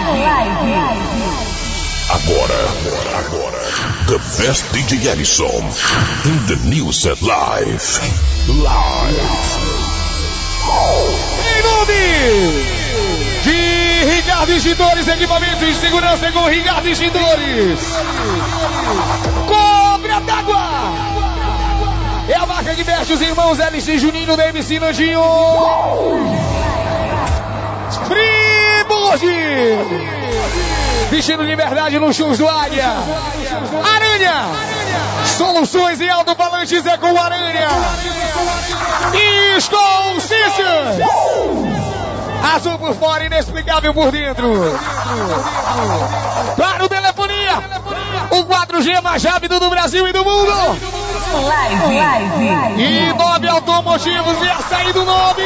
Agora, the best DJ Ellison in the new set live. Em nome de Ricardo Extintores, equipamentos de segurança com Ricardo Extintores. Cobra d'água. É a marca que veste os irmãos LC Juninho da MC Nandinho. Fribord. Vestindo liberdade nos shows do Águia. Aranha. Soluções em alto-falantes é com Aranha. Skull System. Azul por fora, inexplicável por dentro. Claro, telefonia. O 4G mais rápido do Brasil e do mundo. Live. E 9 automotivos e a sair do 9.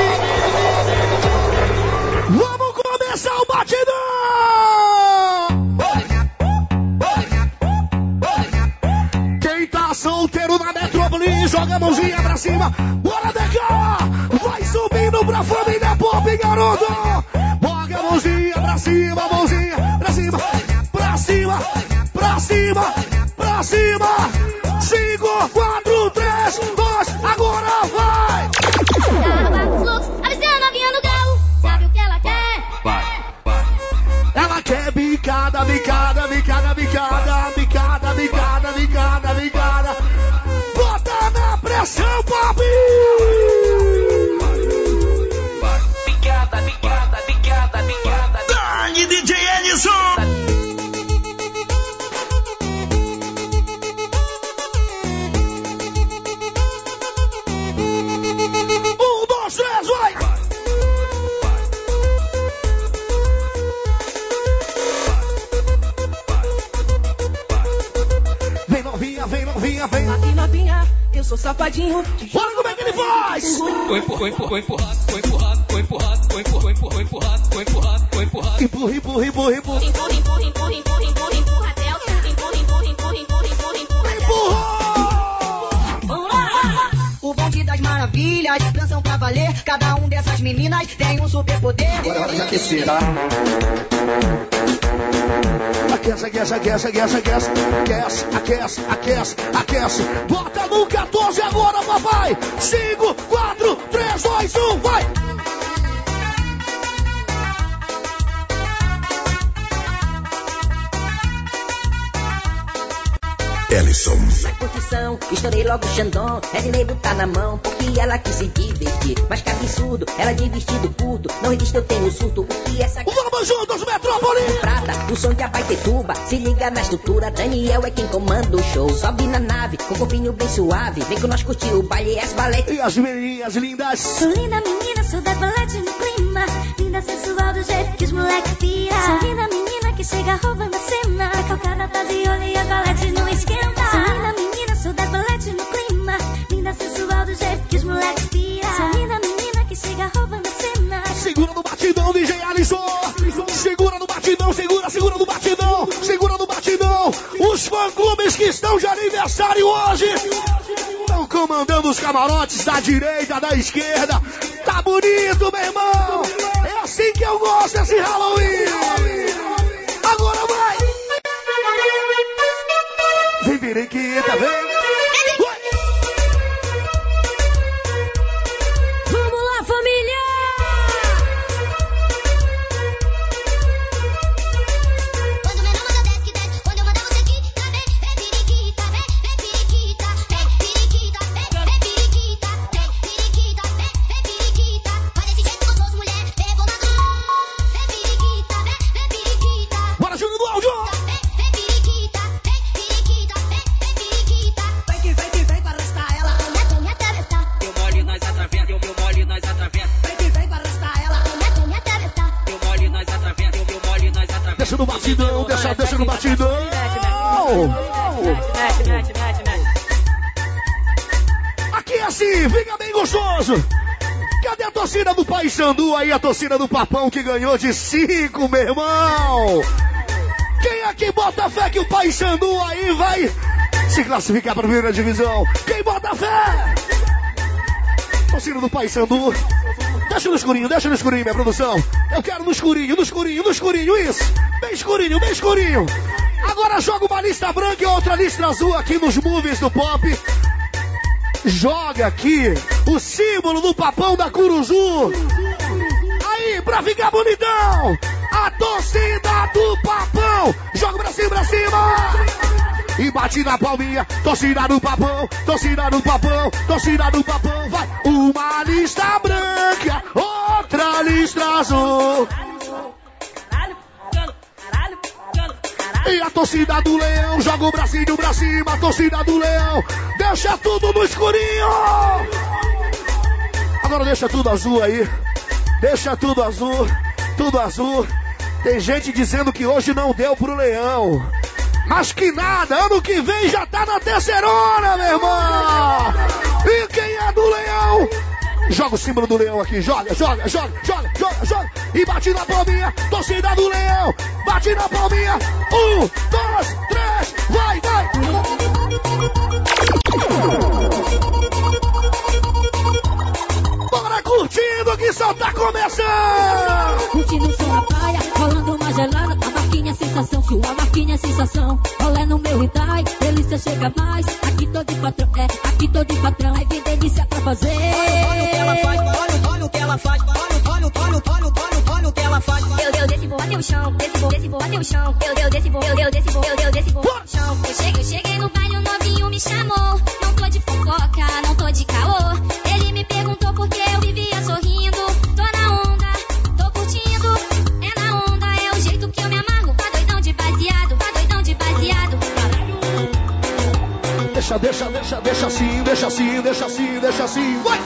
Vamos começar o batidão. Quem tá solteiro na metrópole, joga a mãozinha pra cima. Bora, DK! Vai subindo pra família pop, garoto! Joga a mãozinha pra cima, mãozinha pra cima. Pra cima, pra cima, pra cima. 5, 4, 3, 2, agora vai! Ela quer bicada, bicada, bicada, bicada, bicada, bicada, bicada, bicada. Bota na pressão, pop! Bicada, bicada, bicada, bicada. Dani DJ Ellison! Vem aqui novinha, eu sou safadinho. Bora, como é que ele faz? Foi empurrado. Empurra. O bonde das maravilhas, dançam pra valer. Cada um dessas meninas tem um super poder. Agora é hora de aquecer, tá? Aquece. Bota no 14 agora, papai. 5, 4, 3, 2, 1, vai. Ellison. Curtição, estourei logo o Xandão. Ednei botar na mão, porque ela quis se divertir. Mas que absurdo, ela de vestido curto. Não resiste, eu tenho surto, o que essa... Vamos juntos, Metrópole! Prata, o som de Abaetetuba. Se liga na estrutura, Daniel é quem comanda o show. Sobe na nave, com o corpinho bem suave. Vem com nós curtir o baile, as balete. E as meninas lindas. Sou linda menina, sou da balete no clima. Linda, sensual do jeito que os moleques pira. Sou linda menina que chega roubando a cena. Calcada tá de olho e a balete não esquenta. Sou linda menina, sou da balete no clima. Linda, sensual do jeito que os moleques pira. Sou linda menina que chega roubando a cena. Segura no batidão, DJ Ellison. Segura no batidão, segura no batidão. Segura no batidão. Os fã-clubes que estão de aniversário hoje estão comandando os camarotes da direita, da esquerda. Tá bonito, meu irmão. É assim que eu gosto desse Halloween. Agora vai. Vem, periquita, vem. Vamos lá, família! Quando meu nome desce que desce, quando eu mandar você quica, vem periquita, vem periquita, vem periquita, vem periquita, vem periquita, vem periquita. Vai desse jeito gostoso, mulher, vem rebolando. Vem periquita, vem periquita. Bora, Júnior do áudio! Vem periquita, vem periquita, vem periquita. Vem pra arrastar ela. Vem me atravessar, Deu mole, nós atravessa. Deu mole, nós atravessa. Vem pra arrastar ela. vem me atravessar. Deu mole, nós atravessa. Deu mole, nós atravessa. Deixa no batidão, deixa no batidão. Aqui é assim, fica bem gostoso. Cadê a torcida do Paysandu aí, a torcida do Papão que ganhou de 5, meu irmão? Quem aqui bota fé que o Paysandu aí vai se classificar para a primeira divisão? Quem bota fé? Torcida do Paysandu. Deixa no escurinho, minha produção. Eu quero no escurinho, isso. Bem escurinho. Agora joga uma lista branca e outra lista azul aqui nos movies do pop. Joga aqui o símbolo do papão da Curuzu. Aí, pra ficar bonitão. A torcida do papão. Joga pra cima. E bate na palminha. Torcida do papão. Vai. Uma lista branca, outra lista azul. E a torcida do leão, joga o bracinho pra cima, a torcida do leão, deixa tudo no escurinho. Agora deixa tudo azul aí, tudo azul. Tem gente dizendo que hoje não deu pro leão, mas que nada, ano que vem já tá na terceirona, meu irmão. E quem é do leão? Joga o símbolo do leão aqui, joga. E bate na palminha, torcida do leão. Bate na palminha. 1, 2, 3, vai. Bora curtindo que só tá começando. Curtindo o som na praia, rolando uma gelada. A marquinha é sensação, sua marquinha é sensação. Olé no meu Itai, delícia chega mais. Aqui tô de patrão, é que delícia pra fazer. Olha o que ela faz, olha o que ela faz. Olha o que ela faz. Eu desci, vou até o chão, desci, vou até o chão. Eu desci, vou até o chão. Eu cheguei no baile, o novinho me chamou. Não tô de fofoca, não tô de caô. Ele me perguntou por que eu vivia sorrindo. Tô na onda, tô curtindo. É na onda, é o jeito que eu me amarro. Tá doidão de baseado. Deixa assim, vai!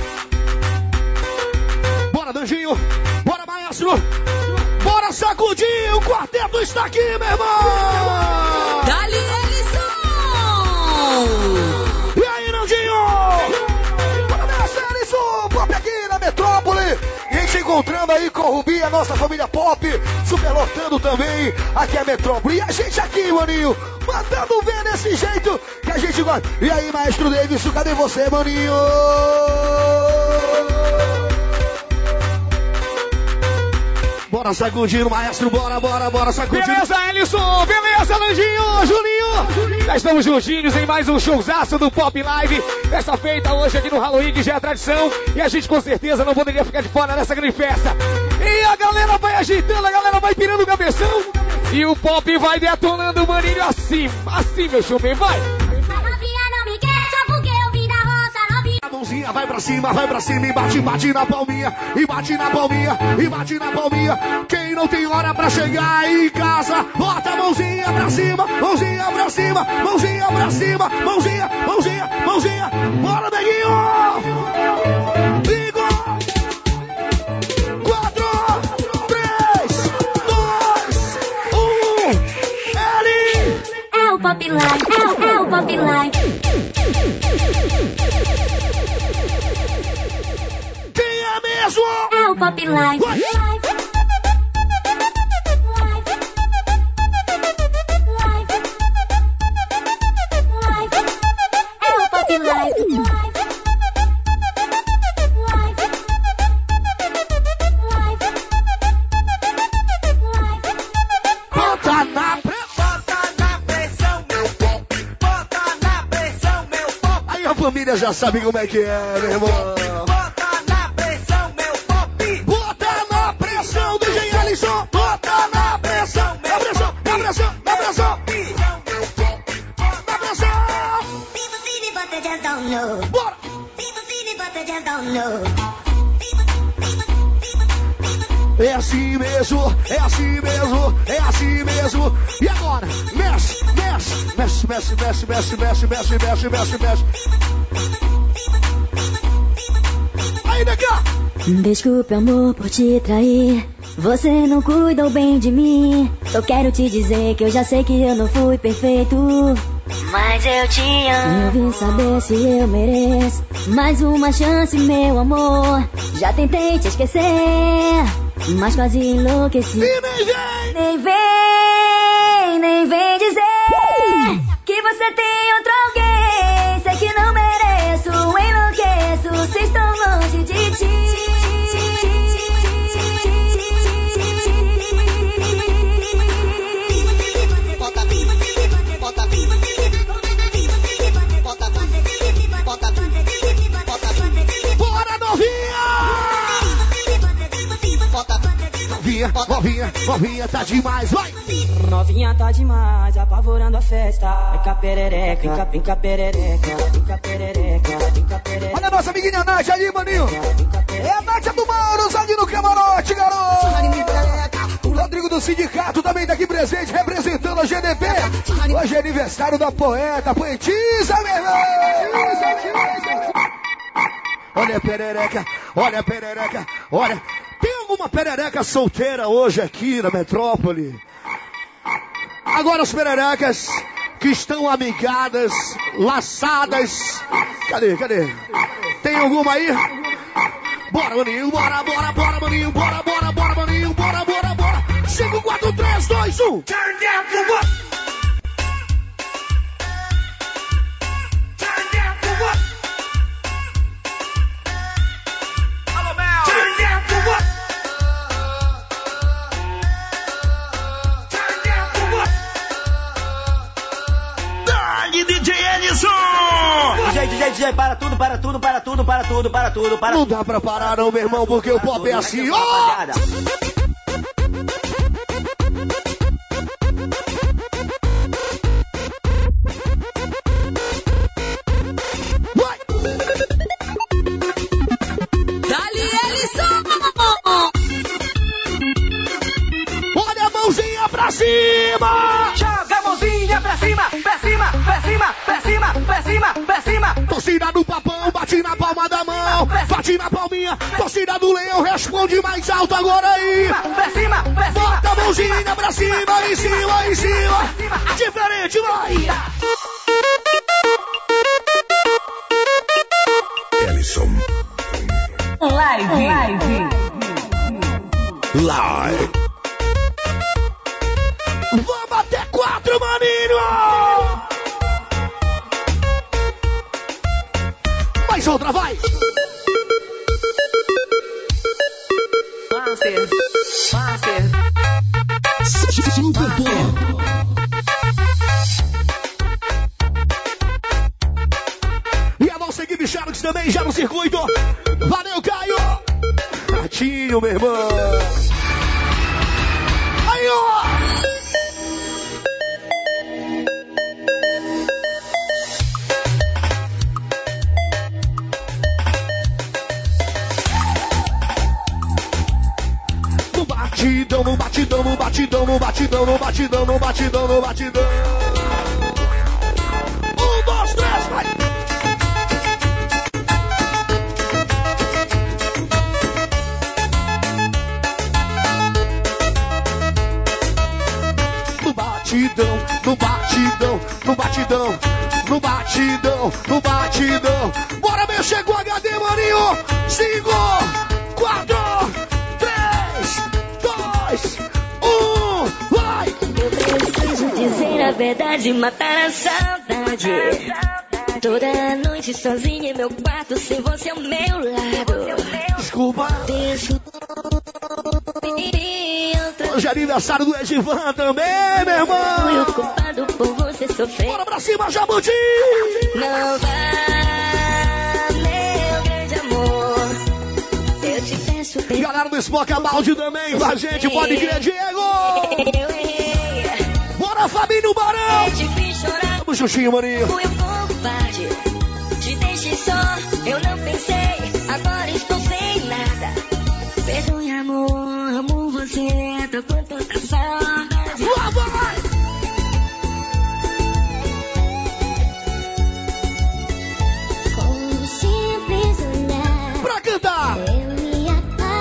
Bora, Danjinho! Bora, maestro! Bora, sacudir! O quarteto está aqui, meu irmão! Dali, Ellison! E aí, Nandinho? Bora nessa, Ellison! Pop aqui na metrópole! E a gente se encontrando aí com o Rubi, a nossa família pop, superlotando também aqui a metrópole. E a gente aqui, maninho, mandando ver desse jeito que a gente gosta. E aí, maestro Davidson, cadê você, maninho? Bora sacudindo, maestro, bora sacudindo. Beleza, Ellison, beleza, Landinho, Julinho. Já estamos juntinhos em mais um showzaço do Pop Live. Dessa feita hoje aqui no Halloween, que já é tradição. E a gente com certeza não poderia ficar de fora dessa grande festa. E a galera vai ajeitando, a galera vai pirando o cabeção. E o Pop vai detonando o maninho assim, meu chumei, vai. A mãozinha vai pra cima e bate na palminha, e bate na palminha. Quem não tem hora pra chegar em casa, bota a mãozinha pra cima. Bora, neguinho! 5, 4, 3, 2, 1. Ele É o Pop Live, é o Pop Live. quem é mesmo? É o Pop Live. Vai. É o Pop Live. Bota na pressão, meu pop. Aí a família já sabe como é que é, meu irmão. Bota na pressão, DJ Ellison. Bota na pressão. People see me, but they just don't know. Bora. People see me, but they just don't know. É assim mesmo. E agora? Mexe. Aí, cá. Desculpe, amor, por te trair. Você não cuidou bem de mim. Só quero te dizer que eu já sei que eu não fui perfeito, mas eu te amo. Eu vim saber se eu mereço mais uma chance, meu amor. Já tentei te esquecer, mas quase enlouqueci. E nem vem. Nem vem dizer que você tem outro alguém. Sei que não mereço, enlouqueço se estou longe de ti. Novinha, novinha, novinha, tá demais, vai! Novinha tá demais, apavorando a festa. Fica perereca, fica perereca, fica perereca, fica perereca. Olha a nossa amiguinha Nath aí, maninho. É a Nath do Mauro, ali no camarote, garoto. O Rodrigo do Sindicato também tá aqui presente, representando a GDP. Hoje é aniversário da poeta, poetisa, meu irmão. Olha a perereca, olha a perereca, olha. Tem alguma perereca solteira hoje aqui na metrópole? Agora as pererecas que estão amigadas, laçadas. Cadê? Tem alguma aí? Bora, maninho, bora, maninho, bora, maninho, bora. 5, 4, 3, 2, 1. Turn down for what? Turn down for what? Turn down for what? Turn down for what? Dali, DJ Ellison! DJ, para tudo. Não dá pra parar não, meu irmão, porque o pop é assim, ó! Torcida do Papão, bate na palma da mão, bate na palminha. Torcida do Leão, responde mais alto agora aí. Bota a mãozinha pra cima, em cima. Diferente, vai. Ellison. Live. Vamos até 4, maninho. Mais outra, vai! Master. Super Pop. E a nossa equipe Charles também já no circuito. Valeu, Caio! Ratinho, meu irmão! Aí, ó! No batidão. 1, 2, 3, vai! No batidão. Bora mexer com o HD, maninho! 5, 4, 3, 2, 1, vai! Eu preciso dizer a verdade, matar a saudade. Toda noite sozinha em meu quarto, sem você ao meu lado. Desculpa. Hoje é aniversário do Edivan também, meu irmão. Fui o culpado por você sofrer. Bora pra cima, Jabuti! Não vá, meu grande amor. Eu te peço perdão. Galera do Esmoca Balde também com a gente, pode crer, Diego! Eu errei. Bora, Fabinho Barão! Eu te fiz chorar. Vamos, Xuxinho, maninho. Fui um covarde. Te deixei só, eu não pensei. Agora estou sem nada. Perdoe, amor, amo você. Tô com tanta saudade. Vai! Com um simples olhar, Pra cantar! eu me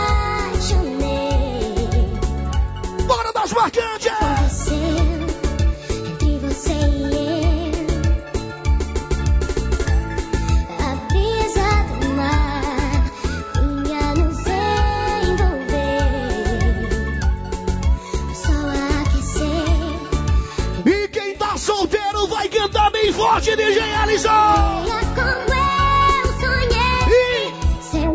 apaixonei. Bora das marcantes! Aconteceu entre você e eu. A brisa do mar vinha nos envolver. O sol aquecer. E quem tá solteiro vai cantar bem forte, DJ Ellison! Olha como eu sonhei. Seu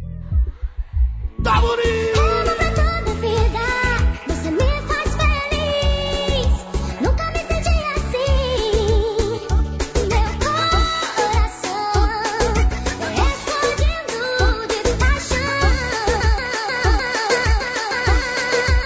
Tá bonito! amor pra toda a vida. Você me faz feliz. Nunca me senti assim. Meu coração explodindo de paixão.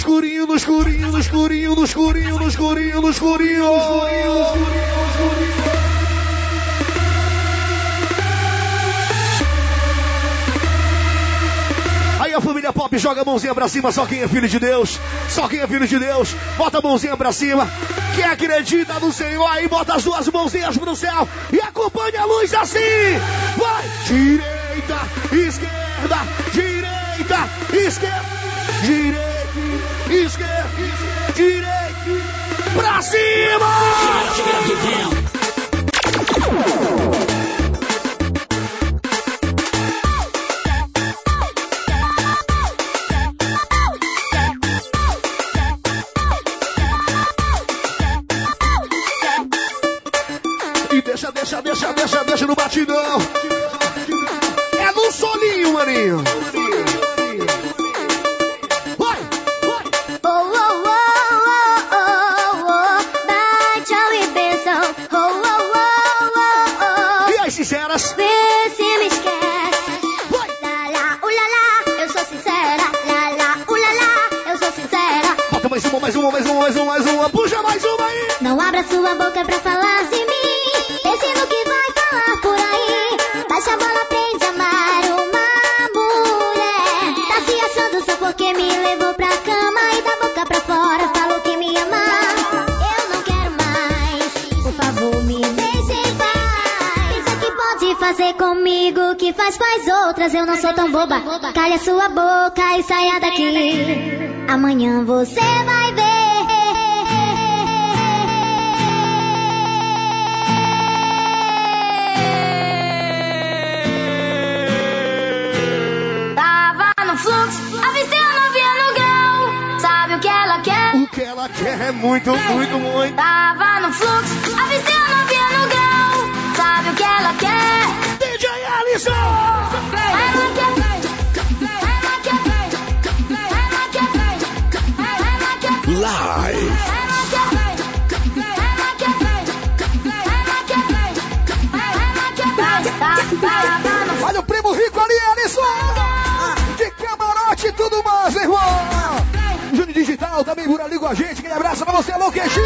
escurinho, no escurinho, no escurinho, no escurinho, no escurinho, no escurinho. Aí a família Pop joga a mãozinha pra cima, só quem é filho de Deus. Só quem é filho de Deus, bota a mãozinha pra cima. Quem acredita no Senhor, aí bota as duas mãozinhas pro céu e acompanha a luz assim. Vai! Direita, esquerda, direita, esquerda, direita, esquerda, direita, pra cima! Deixa no batidão. É no solinho, maninho. Vai, vai. Oh, oh, oh, oh, oh, oh. Dá tchau e benção. Oh, oh, oh, oh, oh. E as sinceras? Vê se me esquece. Vai. Lá, lá, ulala, eu sou sincera. Lá, lá, ulala, eu sou sincera. Bota mais uma. Puxa mais uma aí. Não abra sua boca pra falar de mim. Pense no que vai falar por aí. Baixa a bola, aprende a amar uma mulher. Tá se achando só porque me levou pra cama e da boca pra fora falou que me ama. Eu não quero mais, por favor me deixe em paz. Pensa que pode fazer comigo o que faz com as outras. Eu não sou tão boba. Calha sua boca e saia daqui. Amanhã você vai ver. O que ela quer é muito, muito, muito. Tava no fluxo, avistei a novinha no grau. Sabe o que ela quer? DJ Alisson! Ela quer. Live. Olha o primo rico ali, Alisson! De camarote e tudo mais, meu irmão! Júnior Digital também por ali com a gente. Aquele abraço pra você, alô, Queixinho!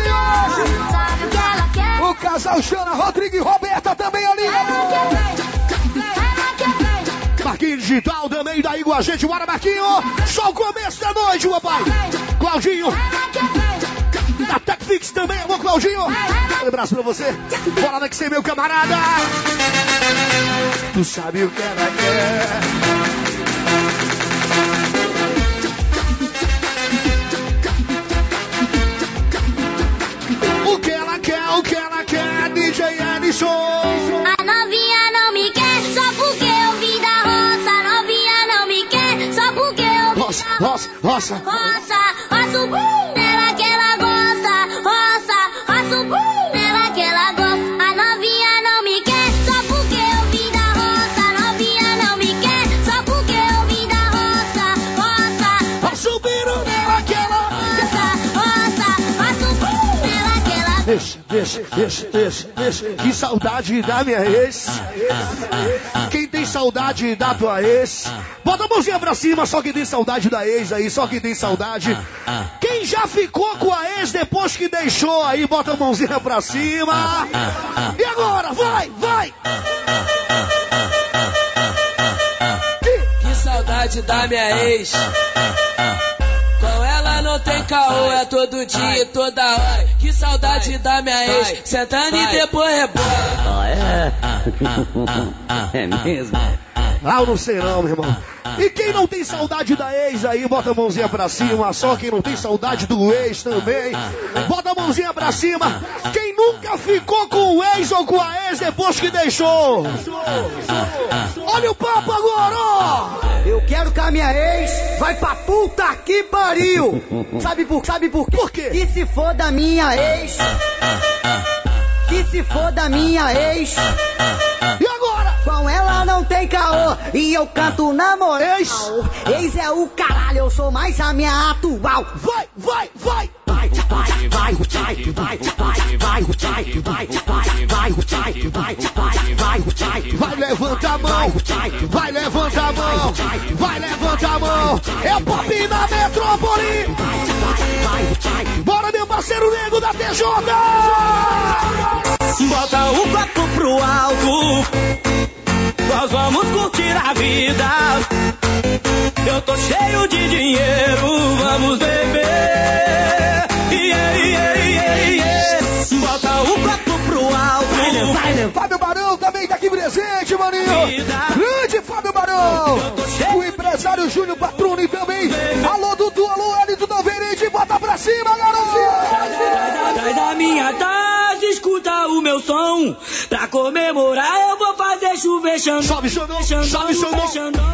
O casal Xana, Rodrigo e Roberta também ali! Marquinhos Digital também daí com a gente. Bora, Marquinho! Só o começo da noite, papai! Claudinho! Da TechFix também, alô, Claudinho! Um abraço pra você! Bora, Alexei, meu camarada! Tu sabe o que ela quer? O que ela quer, DJ Ellison. A novinha não me quer só porque eu vim da roça. A novinha não me quer só porque eu vim da roça. Roça. Roça o bum nela que ela gosta. Roça o bum nela que ela gosta. A novinha não me quer só porque eu vim da roça. A novinha não me quer só porque eu vim da roça. Roça o biro nela que ela roça o bum nela que ela gosta. Deixa. Que saudade da minha ex. Quem tem saudade da tua ex? Bota a mãozinha pra cima, só quem tem saudade da ex aí, só quem tem saudade. Quem já ficou com a ex depois que deixou aí, bota a mãozinha pra cima. E agora, vai! Que saudade da minha ex. Com ela não tem caô, é todo dia e toda hora. Que saudade da minha ex, sentando e depois rebola. É mesmo? Ah, eu não sei não, meu irmão. E quem não tem saudade da ex aí, bota a mãozinha pra cima. Só quem não tem saudade do ex também, bota a mãozinha pra cima. Quem nunca ficou com o ex ou com a ex depois que deixou? Olha o papo agora, ó. Eu quero que a minha ex vai pra puta que pariu. Sabe por quê? Por quê? Que se for da minha ex. Que se for da minha ex. E agora? Com ela não tem caô e eu canto na moral. Ex é o caralho, eu sou mais a minha atual. Vai! Vai, levanta a mão. Vai, levanta a mão. É o Pop na Metrópole. parceiro nego da TJ. Bota o copo pro alto, nós vamos curtir a vida. Eu tô cheio de dinheiro, vamos beber. Yeah, yeah, yeah, yeah. Bota o copo pro alto. Fábio Barão também tá aqui presente, maninho. Grande Fábio Barão. O empresário Júnior Patrone também. Alô, Dudu, alô, Elito Noverente. Bota pra cima, garoto. Sai da minha casa, escuta o meu som. Pra comemorar eu vou fazer chover Xandão. Sobe Xandão, sobe Xandão.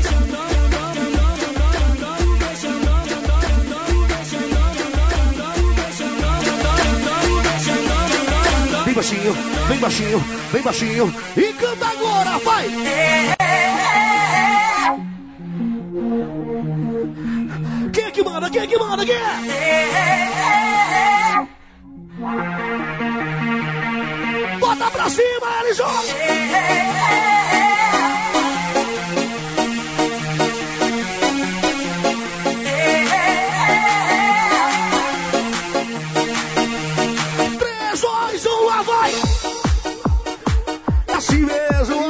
Bem baixinho, bem baixinho, bem baixinho. E canta agora, vai! Quem é que manda? Quem é que manda? Quem é? Bota pra cima, LJ! Assim mesmo,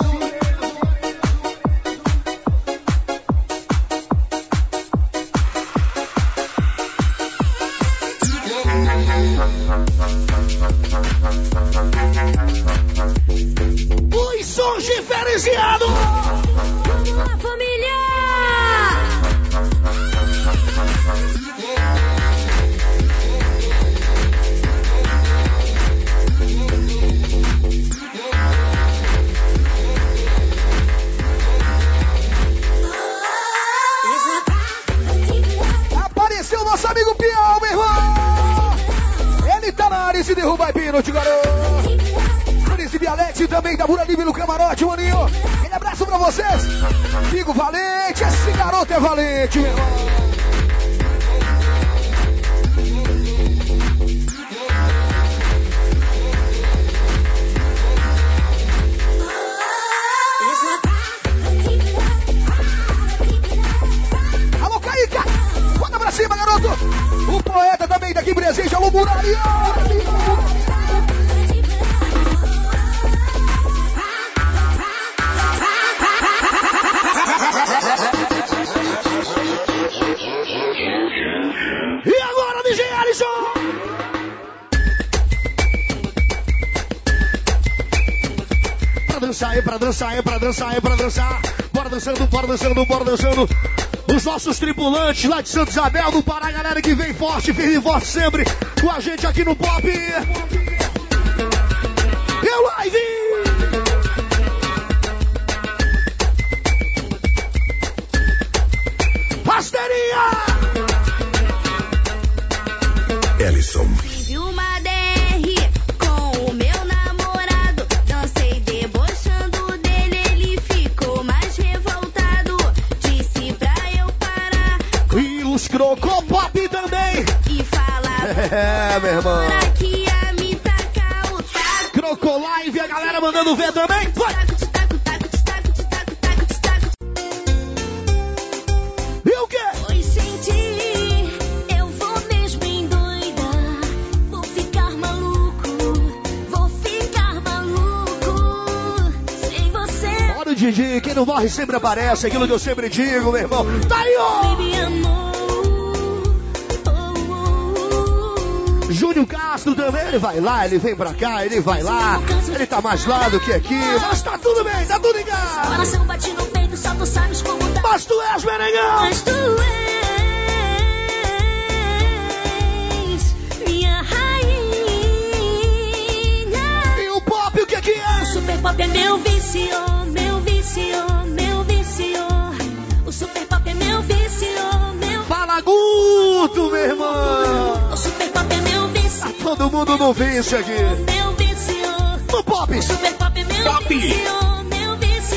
os sons diferenciados. Vamos lá, família! Apareceu nosso amigo Piau, meu irmão. Ele tá na área e se derruba e pênalti, garoto. Príncipe Alex também tá por ali no camarote, maninho. Aquele abraço pra vocês. Amigo valente, esse garoto é valente, meu irmão. Alô, Caíca, bota pra cima, garoto. O poeta também tá aqui presente, alô, Muralha. E agora, DJ Alisson! Pra dançar, é pra dançar, é pra dançar, é pra dançar. Bora dançando, bora dançando, bora dançando. Os nossos tripulantes lá de Santa Isabel do Pará, galera que vem forte, firme e forte sempre com a gente aqui no Pop. E o live! Rasteirinha! Ellison. Tive uma DR com o meu namorado. Dancei debochando dele, ele ficou mais revoltado. Disse pra eu parar. E os Crocopop também. E falava meu irmão. que ia me tacar o taco. Crocolive, a galera mandando ver também. Vai! E o quê? Pois senti, eu vou mesmo endoidar. Vou ficar maluco sem você. Olha o Didi, quem não morre sempre aparece, aquilo que eu sempre digo, meu irmão. Tá aí, ó! Baby, amor. Júnior Castro também, ele vai lá, ele vem pra cá, ele vai lá. Ele tá mais lá do que aqui, mas tá tudo bem, tá tudo em casa. Coração bate no peito, só tu sabes como dá. Mas tu és, Menegão! Mas tu és minha rainha. E o pop, o que que é? O super pop é meu vício, meu vício, meu vício. O super pop é meu vício, meu. Fala, Guto, meu irmão! O super pop é meu vício. Tá todo mundo no vício aqui. Meu vício. No pop! O super pop é meu Pop. vício, meu vício.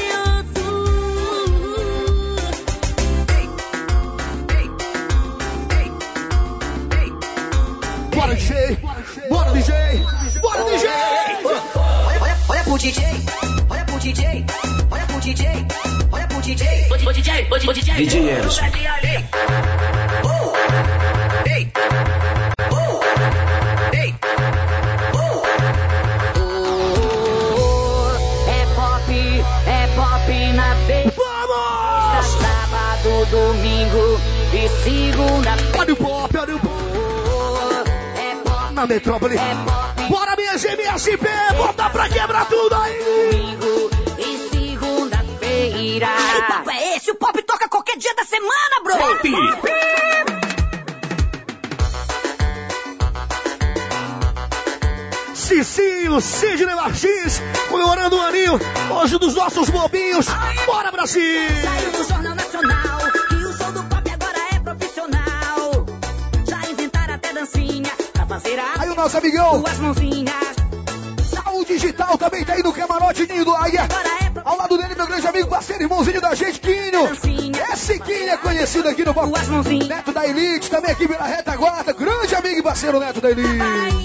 Bora, DJ! Bora, DJ! Bora, DJ! Olha pro DJ, olha pro DJ, olha pro DJ, olha pro DJ. Ô DJ, ô DJ. DJ Ellison. domingo e segunda. Olha o pop, olha o pop. Na metrópole. Bora, minha GMSP, bota pra quebrar tudo aí. Domingo e segunda-feira. Que papo é esse? O pop toca qualquer dia da semana, bro. Pop. Cicinho, Sidney Martins, comemorando o aninho, hoje dos nossos bobinhos. Bora, Brasil! Saiu no Jornal Nacional que o show do pop agora é profissional. Já inventaram até dancinha pra fazer a... Aí o nosso amigão, duas mãozinhas. o digital também tá aí no camarote Ninho do Águia. Ao lado dele, meu grande amigo, parceiro, irmãozinho da gente, Quinho. Esse Quinho é conhecido aqui no Pop. Neto da Elite, também aqui pela retaguarda. Grande amigo e parceiro Neto da Elite.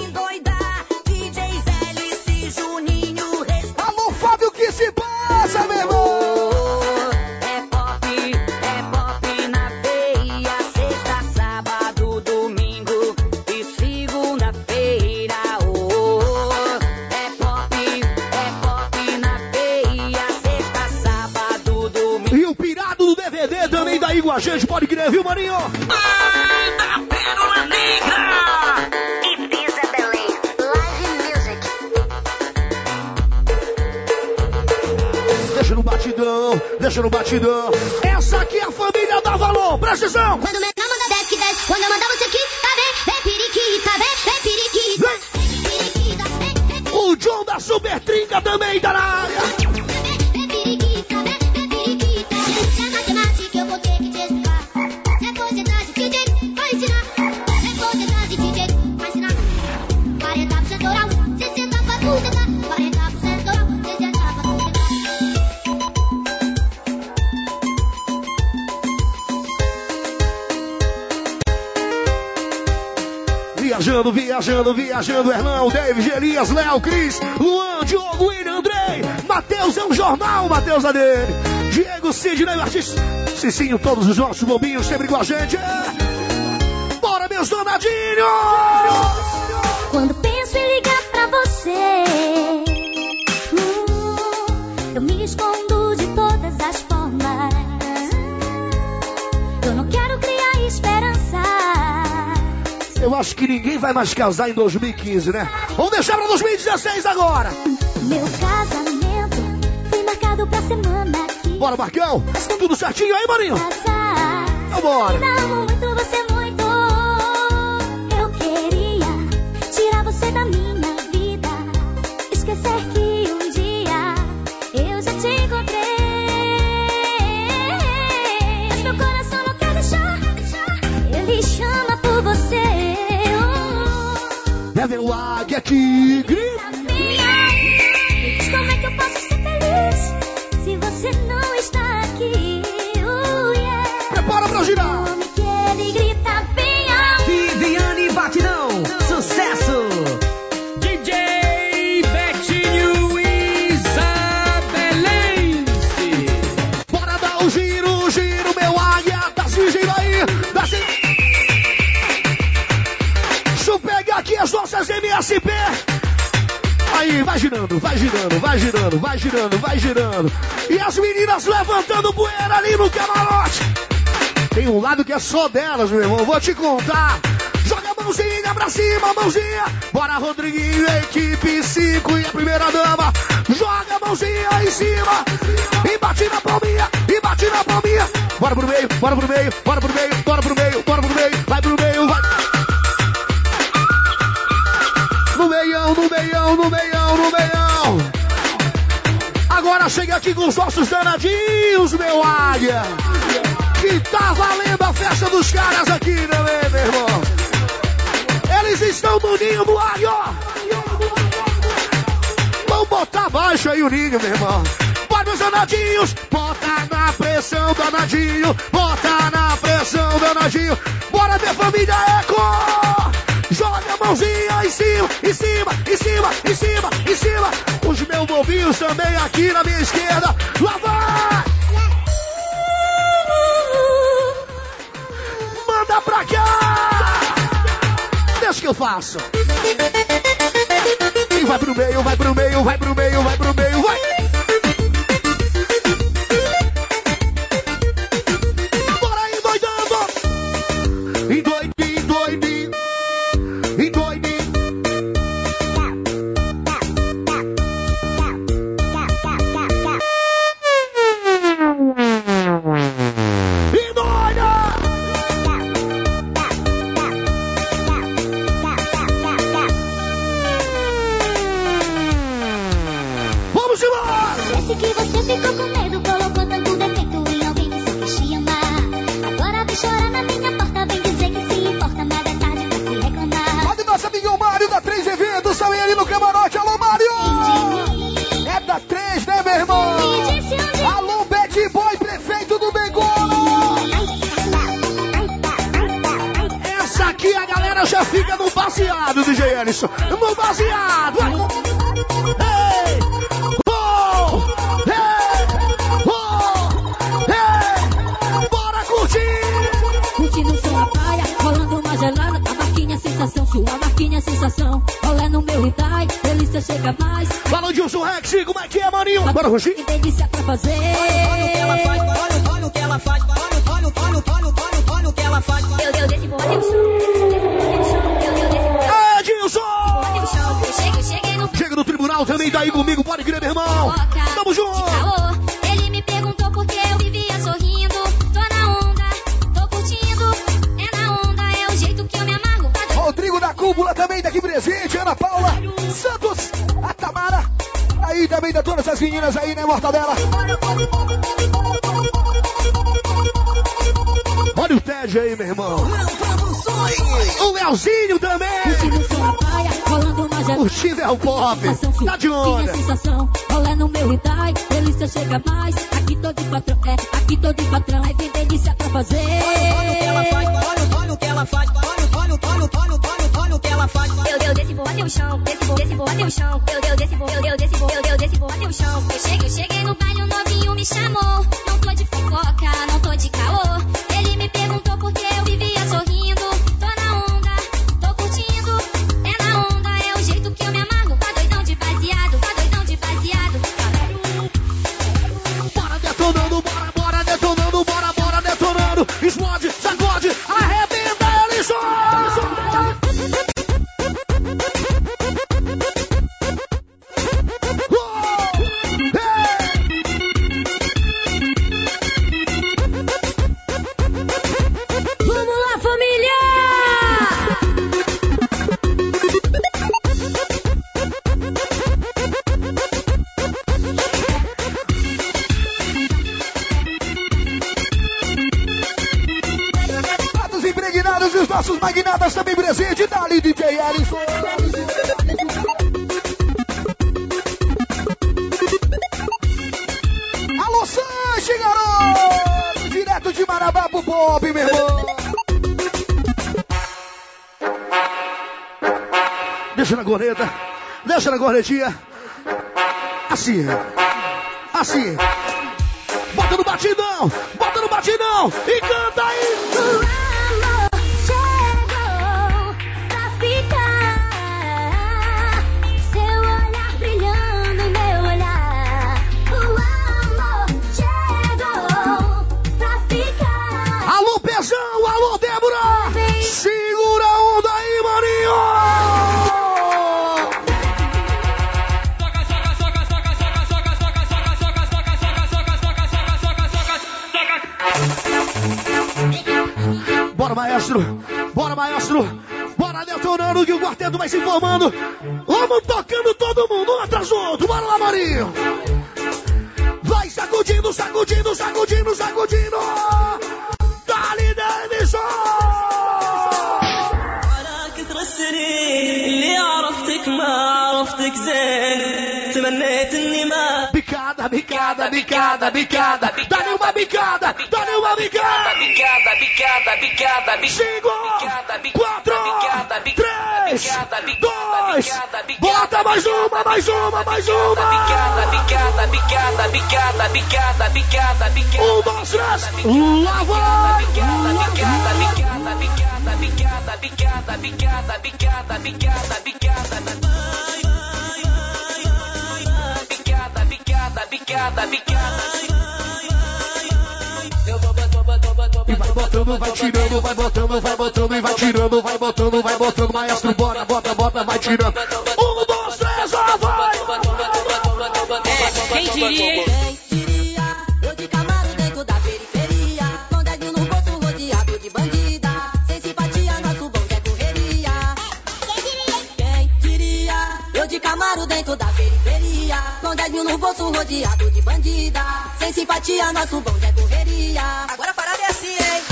Alô, Fábio, o que se passa, meu irmão? É pop na veia. Sexta, sábado, domingo e segunda-feira. É pop na veia. Sexta, sábado, domingo. E o pirado do DVD também daí com a gente, pode crer, viu, maninho? Banda Pérola Negra! Ibiza Belém. Live Music. Deixa no batidão, deixa no batidão. Essa aqui é a família da Valor, presta atenção. Quando o menor manda desce que desce. Quando eu mandar você aqui, tá bem? Vem periquita, vem periquita. Periquita, vem. O John da Super Trinca também tá na área. Vem periquita, vem periquita. Se é matemática eu vou ter que te explicar. Se é porcentagem, DJ, vai ensinar. Se é porcentagem, DJ, vai ensinar. 40% oral, 60% pra tu tentar. 40% oral, 60% pra tu tentar. Viajando, Hernão, David, Elias, Léo, Cris, Luan, Diogo, William, Andrei, Matheus é um jornal, Matheus é dele, Diego, Sidney, Martins, Cicinho, todos os nossos bobinhos sempre com a gente. Bora, meus danadinhos! Quando penso em ligar pra você, eu me escondo de todas as formas. Eu não quero criar esperança. Eu acho que ninguém vai mais casar em 2015, né? Vamos deixar pra 2016 agora! Meu casamento foi marcado pra semana que... Bora, Marcão! Tudo certinho aí, maninho? casar. Vambora! Ainda amo muito você, muito. Eu queria tirar você da minha vida. Esquecer que um dia eu já te encontrei. Mas meu coração não quer deixar. Ele chama por você. É meu águia tigre. Como é que eu posso ser feliz se você não está aqui? Prepara pra girar. O nome que ele grita bem alto. Viviane Batidão, sucesso! DJ Betinho Isabelense. Bora dar o giro, meu águia. Dá esse giro aí. Dá esse... Deixa eu pegar aqui as nossas MSP. Aí, vai girando. E as meninas levantando poeira ali no camarote. Tem um lado que é só delas, meu irmão. Vou te contar. Joga a mãozinha pra cima, mãozinha. Bora, Rodriguinho, equipe 5 e a primeira dama. Joga a mãozinha em cima. E bate na palminha. Bora pro meio. Vai pro meio, vai. No meião. Agora chega aqui com os nossos danadinhos, meu águia. Que tá valendo a festa dos caras aqui, né, meu irmão? Eles estão no ninho do águia, ó. Vamos botar abaixo aí o ninho, meu irmão. Bora, meus danadinhos. Bota na pressão, danadinho. Bora, minha família Eco. Joga a mãozinha em cima. Os meus bobinhos também aqui na minha esquerda. Lá vai! Manda pra cá! Deixa que eu faço. E vai pro meio, vai. Bora ficou com medo, colocou tanto defeito em alguém que só quis te amar. Agora vem chorar na minha porta, vem dizer que se importa, mas é tarde pra se reclamar. Olha o nosso amigo Mário da 3 Eventos, também ali no camarote. Alô, Mário! É da 3, né, meu irmão? Alô, Bad Boy, prefeito do Bengolo! Essa aqui a galera já fica no baseado, DJ Ellison. No baseado! Hey! Oh! Hey! Oh! Hey! Bora curtir! Curtindo o som na praia, rolando uma gelada. A marquinha sensação, sua marquinha sensação. Olé no meu Itai, delícia chega mais. Fala de Wilson Rex, como é que é, maninho? Bora, Roxinho? Que delícia pra fazer. Olha o que ela faz, olha o que ela faz, olha o que ela faz. Eu desse boa no chão. Edilson! Chega no tribunal também, tá aí comigo, pode crer, meu irmão. Tamo junto! Ele me perguntou por que eu vivia sorrindo. Tô na onda, tô curtindo. É na onda, é o jeito que eu me amargo. Rodrigo da Cúpula também daqui presente, Ana Paula Santos, a Tamara. Aí também da todas as meninas aí, né, Mortadela? Olha o Ted aí, meu irmão. O Leozinho também. Curtindo o som na praia, rolando uma gelada. O Steve é o pop. Tá de onda. Sensação, olé no meu Itai, delícia chega mais. Aqui tô de patrão, aqui tô de patrão. Aí vem delícia pra fazer. Olha o que ela faz, olha o que ela faz, olha o que ela faz. Eu desci, vou até o chão, desci, vou até o chão. Eu desci, vou até o chão. Eu cheguei no baile, o novinho me chamou. Não tô de fofoca, não tô de caô. Ele me perguntou por que eu vivia sorrindo. Tô na onda, tô curtindo. É na onda, é o jeito que eu me amargo. Tá doidão de baseado, tá doidão de baseado. Bora detonando, bora detonando, bora detonando. Explode, sacode, arrebenta, Ellison! Nossos magnatas também presentes, dali DJ Ellison. Alô, Sanche, garoto! Direto de Marabá pro Pop, meu irmão. Deixa na goreta, deixa na gorretinha. Assim, assim. Bota no batidão e canta aí. Alô, Débora! Segura a onda aí, maninho! Bora, maestro! Bora, maestro! Bora detonando que o quarteto vai se informando! Vamos tocando todo mundo, um atrás do outro! Bora lá, maninho! Vai sacudindo, sacudindo, sacudindo, sacudindo! Dali, Davidson! على كثر السنين اللي عرفتك ما عرفتك زين تمنيت اني ما Bicada, bicada, bicada, bicada. Dá-lhe uma bicada, dá-lhe uma bicada. Bicada, bicada, bicada, Cinco, quatro, três, dois. Bota mais uma, mais uma, mais uma. bicada, bicada, bicada, bicada, bicada, bicada, bicada. 1, 2, 3, lá vai. Bicada, bicada, bicada, bicada, bicada, bicada, bicada, bicada, bicada, bicada. Bicada, bicada. E vai botando, vai tirando, vai botando, vai botando e vai tirando, vai botando, vai botando. Maestro, bora, bota, bota, vai tirando. 1, 2, 3, lá vai. Quem diria? Quem diria? Eu de Camaro dentro da periferia, com dedinho no bolso rodeado de bandida, sem simpatia nosso bonde é correria. Quem diria? Eu de Camaro dentro da periferia, com dedinho no bolso rodeado de bandida, Sem simpatia, nosso bonde é correria. Agora a parada é assim, hein?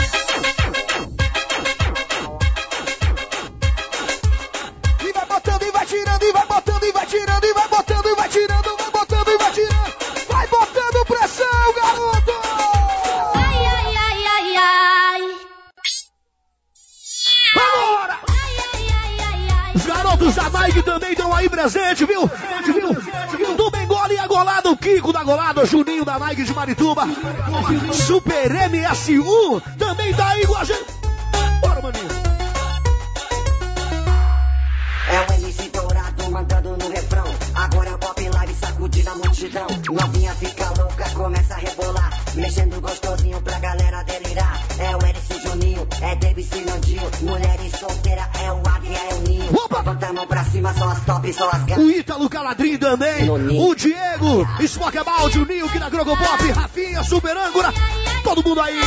E vai botando, e vai tirando, e vai botando, e vai tirando, e vai botando, e vai tirando, vai botando, e vai tirando. Vai botando pressão, garoto! Ai, ai, ai, ai, ai. Agora! Os garotos da Nike também estão aí presente, viu? Do Bengola e a Golada, o Kiko da Golada, o Juninho da Nike de Marituba. Super MSU também tá aí com a gente. Bora, maninho. É o MC dourado mandando no refrão. Agora é o Pop Live sacudindo a multidão. Novinha fica louca, começa a rebolar, mexendo gostosinho pra galera delirar. É o Eric Juninho, é Davis e Nandinho. Mulheres solteira, é o Águia, é o Ninho. Bota a mão pra cima, só as top, só as gatas. O Ítalo Caladrim também. O Diego, Spock Balde, o Ninho que da Grogopop, Rafinha, Super Âncora. Todo mundo aí.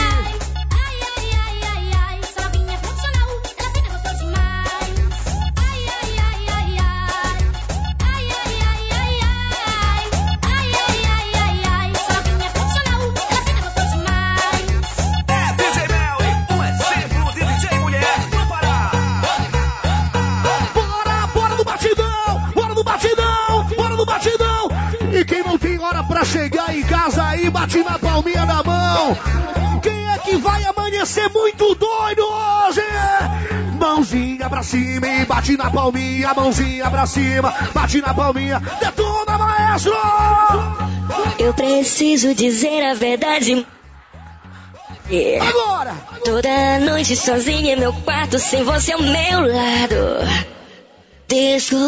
E quem não tem hora pra chegar em casa aí, bate na palminha da mão. Quem é que vai amanhecer muito doido hoje? Mãozinha pra cima e bate na palminha. Mãozinha pra cima, bate na palminha. Detona, maestro! Eu preciso dizer a verdade. Agora! Toda noite sozinha em meu quarto, sem você ao meu lado. Desculpe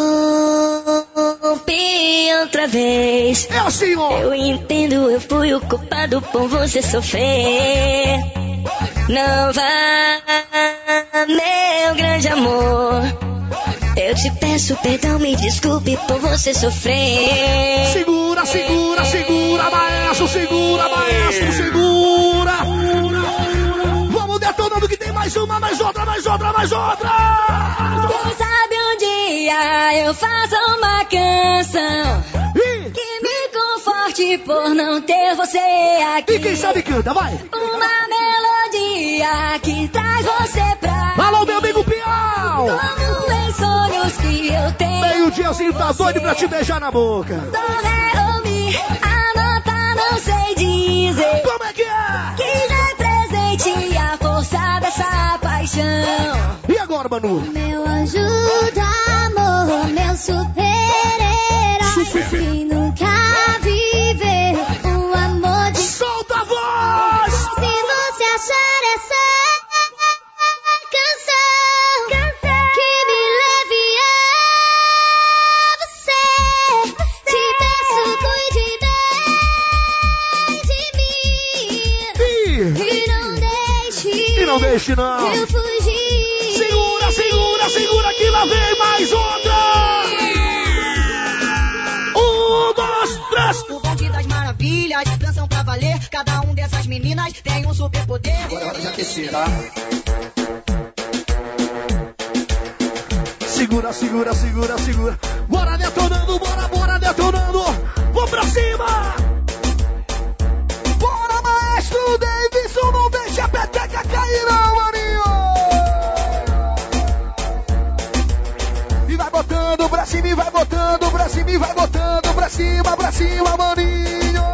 outra vez. É assim, eu entendo, eu fui o culpado por você sofrer. Não vá, meu grande amor. Eu te peço perdão, me desculpe por você sofrer. Segura, segura, segura, maestro, segura, maestro, segura. Vamos detonando que tem mais uma, mais outra, mais outra, mais outra. Quem sabe um dia eu faço uma canção que me conforte por não ter você aqui. E quem sabe canta, vai. Uma melodia que traz você pra alô, meu amigo Piau. Como em sonhos que eu tenho. Meio-diazinho tá doido pra te beijar na boca. Do ré ou mi, a nota não sei dizer. Como é que é? Que já é presente a força dessa paixão. E agora, Manu? Meu anjo do amor, meu super-herói, que nunca viveu um amor de... Solta a voz! Se você achar essa canção que me leve a você, te peço, cuide bem de mim. E não deixe não. Eu fugir. Segura, segura, segura que lá vem mais outra. 1, 2, 3. O bonde das maravilhas, dançam pra valer. Cada um dessas meninas tem um superpoder. Agora é hora de aquecer, tá? Segura, segura, segura, segura. Bora detonando, bora, bora detonando. Vamos pra cima. Bora, maestro Davidson, não deixa a peteca cair não, maninho. E vai botando pra cima, e vai botando pra cima, e vai botando pra cima, maninho.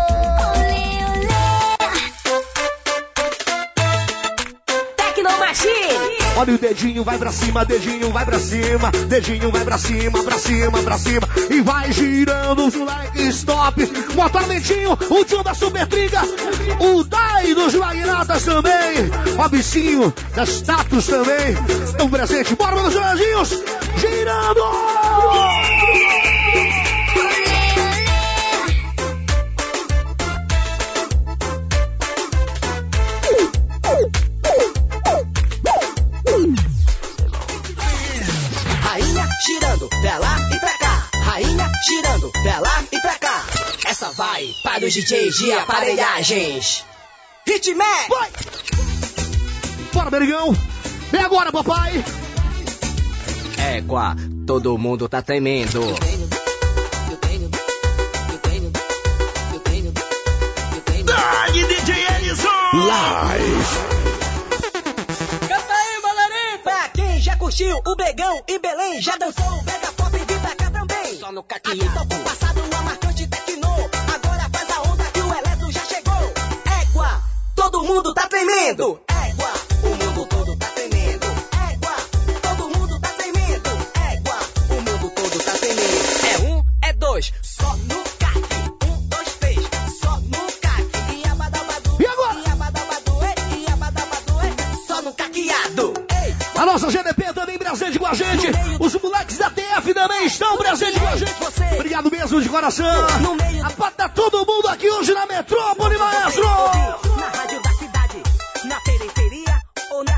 Tecnomachine. Olha o dedinho, vai pra cima, dedinho vai pra cima, dedinho vai pra cima, pra cima, pra cima. E vai girando os like stop. Motormentinho, o tio da Super Triga, o Dai dos Magnatas também, o Abicinho das Status também estão presentes. Bora, meus anjinhos, girando! Rainha girando pra lá e pra cá. Rainha girando pra lá e pra cá. Essa vai para os DJs de aparelhagens. Hitman! Vai! Bora, Berigão! É agora, papai! Égua, todo mundo tá tremendo. Live. Canta aí, Malarim! Pra quem já curtiu o Begão e Belém, já dançou o Brega Pop e vim pra cá também. Só no caquinho. Aqui toca o passado, uma marcante tecno. Agora faz a onda que o eletro já chegou. Égua, todo mundo tá tremendo. Égua, o mundo todo tá tremendo. Égua, todo mundo tá tremendo. Égua, o mundo todo tá tremendo. É um, é dois, só no caque. 1, 2, 3, só no caque. E abadabadu, e agora? E abadabadu, e abadabadu, só no caqueado. Ei. A nossa GDP também presente com a gente. Os moleques da TF também estão presentes com a gente. Obrigado mesmo de coração. A pata tá todo mundo aqui hoje na Metrópole, maestro. Na rádio da cidade, na periferia ou na.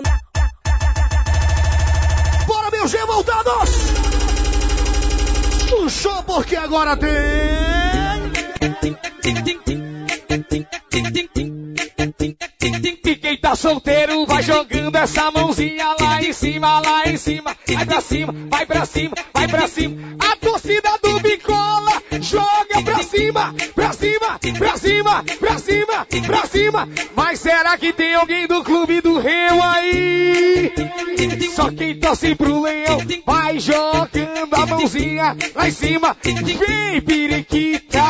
Bora, meu G, voltados. Puxou porque agora tem. E quem tá solteiro vai jogando essa mãozinha lá em cima, lá em cima. Vai pra cima, vai pra cima, vai pra cima. A torcida do Bicola joga pra cima, pra cima, pra cima, pra cima, pra cima. Mas será que tem alguém do Clube do Rio aí? Só quem torce pro Leão vai jogando a mãozinha lá em cima. Vem, periquita.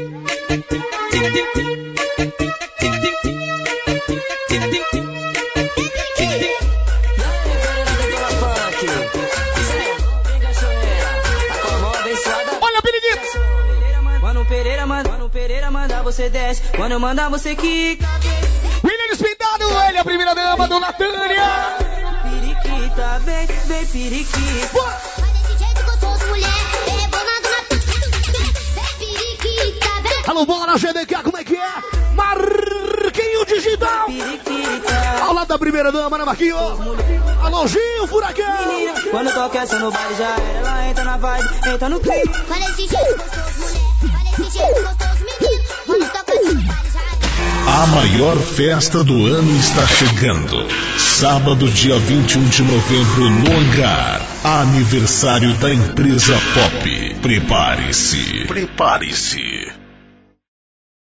Mano Pereira manda, você desce. Quando eu mandar, você quica. William Despintado, ele é a primeira dama do Natânia. Periquita, vem, vem, periquita. Vai desse jeito gostoso, mulher. Rebolando na vem, periquita, vem. Alô, bora, GDK, como é que é? Marquinho Digital. Periquita. Ao lado da primeira dama, né, Marquinho? Alô, Gil, Furacão. Quando toca essa no baile já era. Ela entra na vibe, entra no clima. Vai desse jeito gostoso, mulher. Desse jeito gostoso, menino. Vamos tocar esse baile já. A maior festa do ano está chegando. Sábado, dia 21 de novembro, no Hangar. Aniversário da empresa Pop. Prepare-se. Prepare-se.